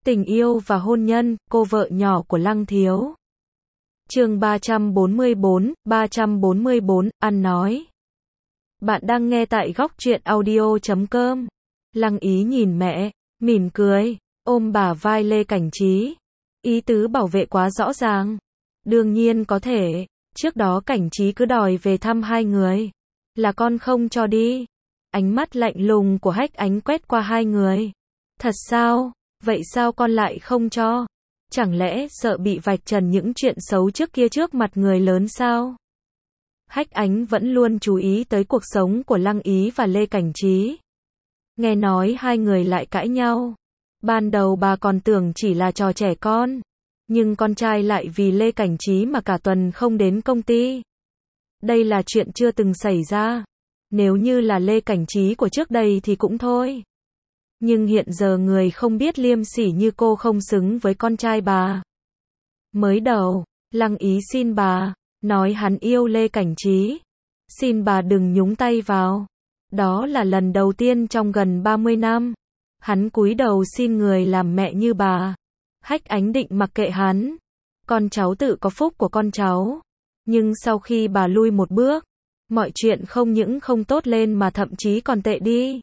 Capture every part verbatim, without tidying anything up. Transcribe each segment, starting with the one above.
Tình yêu và hôn nhân, cô vợ nhỏ của Lăng Thiếu. Chương ba trăm bốn mươi bốn, ba trăm bốn mươi bốn, ăn nói. Bạn đang nghe tại góc truyện audio chấm com. Lăng Ý nhìn mẹ, mỉm cười, ôm bả vai Lê Cảnh Trí. Ý tứ bảo vệ quá rõ ràng. Đương nhiên có thể, trước đó Cảnh Trí cứ đòi về thăm hai người. Là con không cho đi. Ánh mắt lạnh lùng của Hách Ánh quét qua hai người. Thật sao? Vậy sao con lại không cho? Chẳng lẽ sợ bị vạch trần những chuyện xấu trước kia trước mặt người lớn sao? Hách Ánh vẫn luôn chú ý tới cuộc sống của Lăng Ý và Lê Cảnh Trí. Nghe nói hai người lại cãi nhau. Ban đầu bà còn tưởng chỉ là trò trẻ con. Nhưng con trai lại vì Lê Cảnh Trí mà cả tuần không đến công ty. Đây là chuyện chưa từng xảy ra. Nếu như là Lê Cảnh Trí của trước đây thì cũng thôi. Nhưng hiện giờ người không biết liêm sỉ như cô không xứng với con trai bà. Mới đầu, Lăng Ý xin bà, nói hắn yêu Lê Cảnh Trí. Xin bà đừng nhúng tay vào. Đó là lần đầu tiên trong gần ba mươi năm. Hắn cúi đầu xin người làm mẹ như bà. Hách Ánh định mặc kệ hắn. Con cháu tự có phúc của con cháu. Nhưng sau khi bà lui một bước, mọi chuyện không những không tốt lên mà thậm chí còn tệ đi.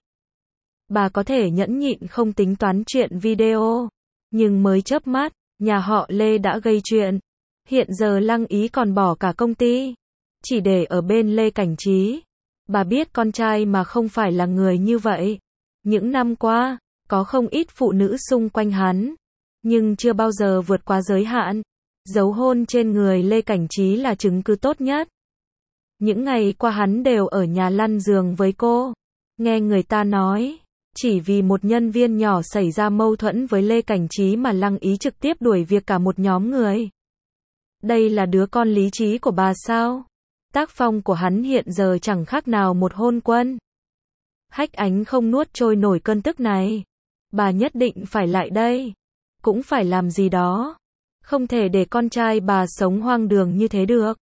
Bà có thể nhẫn nhịn không tính toán chuyện video. Nhưng mới chớp mắt, nhà họ Lê đã gây chuyện. Hiện giờ Lăng Ý còn bỏ cả công ty. Chỉ để ở bên Lê Cảnh Trí. Bà biết con trai mà không phải là người như vậy. Những năm qua, có không ít phụ nữ xung quanh hắn. Nhưng chưa bao giờ vượt qua giới hạn. Dấu hôn trên người Lê Cảnh Trí là chứng cứ tốt nhất. Những ngày qua hắn đều ở nhà lăn giường với cô. Nghe người ta nói, chỉ vì một nhân viên nhỏ xảy ra mâu thuẫn với Lê Cảnh Trí mà Lăng Ý trực tiếp đuổi việc cả một nhóm người. Đây là đứa con lý trí của bà sao? Tác phong của hắn hiện giờ chẳng khác nào một hôn quân. Hách Ánh không nuốt trôi nổi cơn tức này. Bà nhất định phải lại đây. Cũng phải làm gì đó. Không thể để con trai bà sống hoang đường như thế được.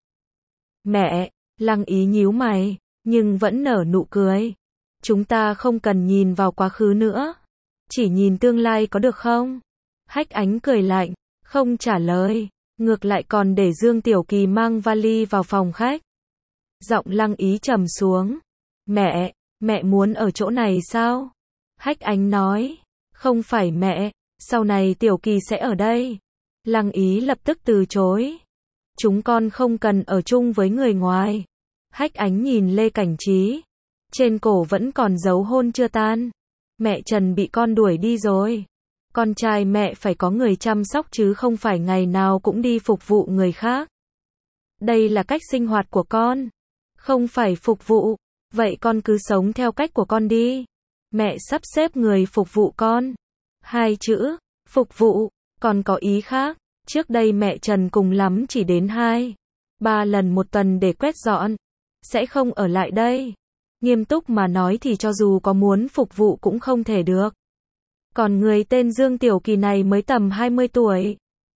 Mẹ, Lăng Ý nhíu mày, nhưng vẫn nở nụ cười. Chúng ta không cần nhìn vào quá khứ nữa. Chỉ nhìn tương lai có được không? Hách Ánh cười lạnh, không trả lời. Ngược lại còn để Dương Tiểu Kỳ mang vali vào phòng khách. Giọng Lăng Ý trầm xuống. Mẹ, mẹ muốn ở chỗ này sao? Hách Ánh nói. Không phải mẹ, sau này Tiểu Kỳ sẽ ở đây. Lăng Ý lập tức từ chối. Chúng con không cần ở chung với người ngoài. Hách Ánh nhìn Lê Cảnh Trí. Trên cổ vẫn còn dấu hôn chưa tan. Mẹ Trần bị con đuổi đi rồi. Con trai mẹ phải có người chăm sóc chứ không phải ngày nào cũng đi phục vụ người khác. Đây là cách sinh hoạt của con. Không phải phục vụ. Vậy con cứ sống theo cách của con đi. Mẹ sắp xếp người phục vụ con. Hai chữ, phục vụ, còn có ý khác. Trước đây mẹ Trần cùng lắm chỉ đến hai, ba lần một tuần để quét dọn. Sẽ không ở lại đây. Nghiêm túc mà nói thì cho dù có muốn phục vụ cũng không thể được. Còn người tên Dương Tiểu Kỳ này mới tầm hai mươi tuổi.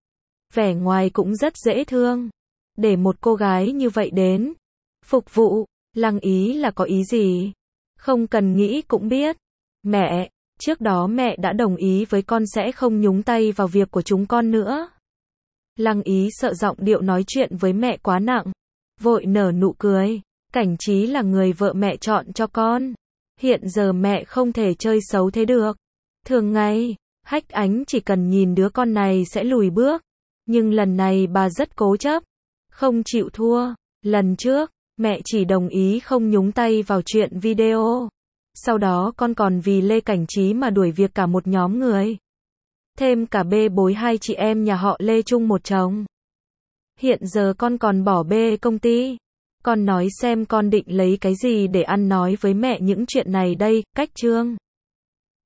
Vẻ ngoài cũng rất dễ thương. Để một cô gái như vậy đến phục vụ, Lăng Ý là có ý gì? Không cần nghĩ cũng biết. Mẹ, trước đó mẹ đã đồng ý với con sẽ không nhúng tay vào việc của chúng con nữa. Lăng Ý sợ giọng điệu nói chuyện với mẹ quá nặng. Vội nở nụ cười. Cảnh Trí là người vợ mẹ chọn cho con. Hiện giờ mẹ không thể chơi xấu thế được. Thường ngày, Hách Ánh chỉ cần nhìn đứa con này sẽ lùi bước. Nhưng lần này bà rất cố chấp. Không chịu thua. Lần trước, mẹ chỉ đồng ý không nhúng tay vào chuyện video. Sau đó con còn vì Lê Cảnh Trí mà đuổi việc cả một nhóm người. Thêm cả bê bối hai chị em nhà họ Lê chung một chồng. Hiện giờ con còn bỏ bê công ty. Con nói xem con định lấy cái gì để ăn nói với mẹ những chuyện này đây, cách trương.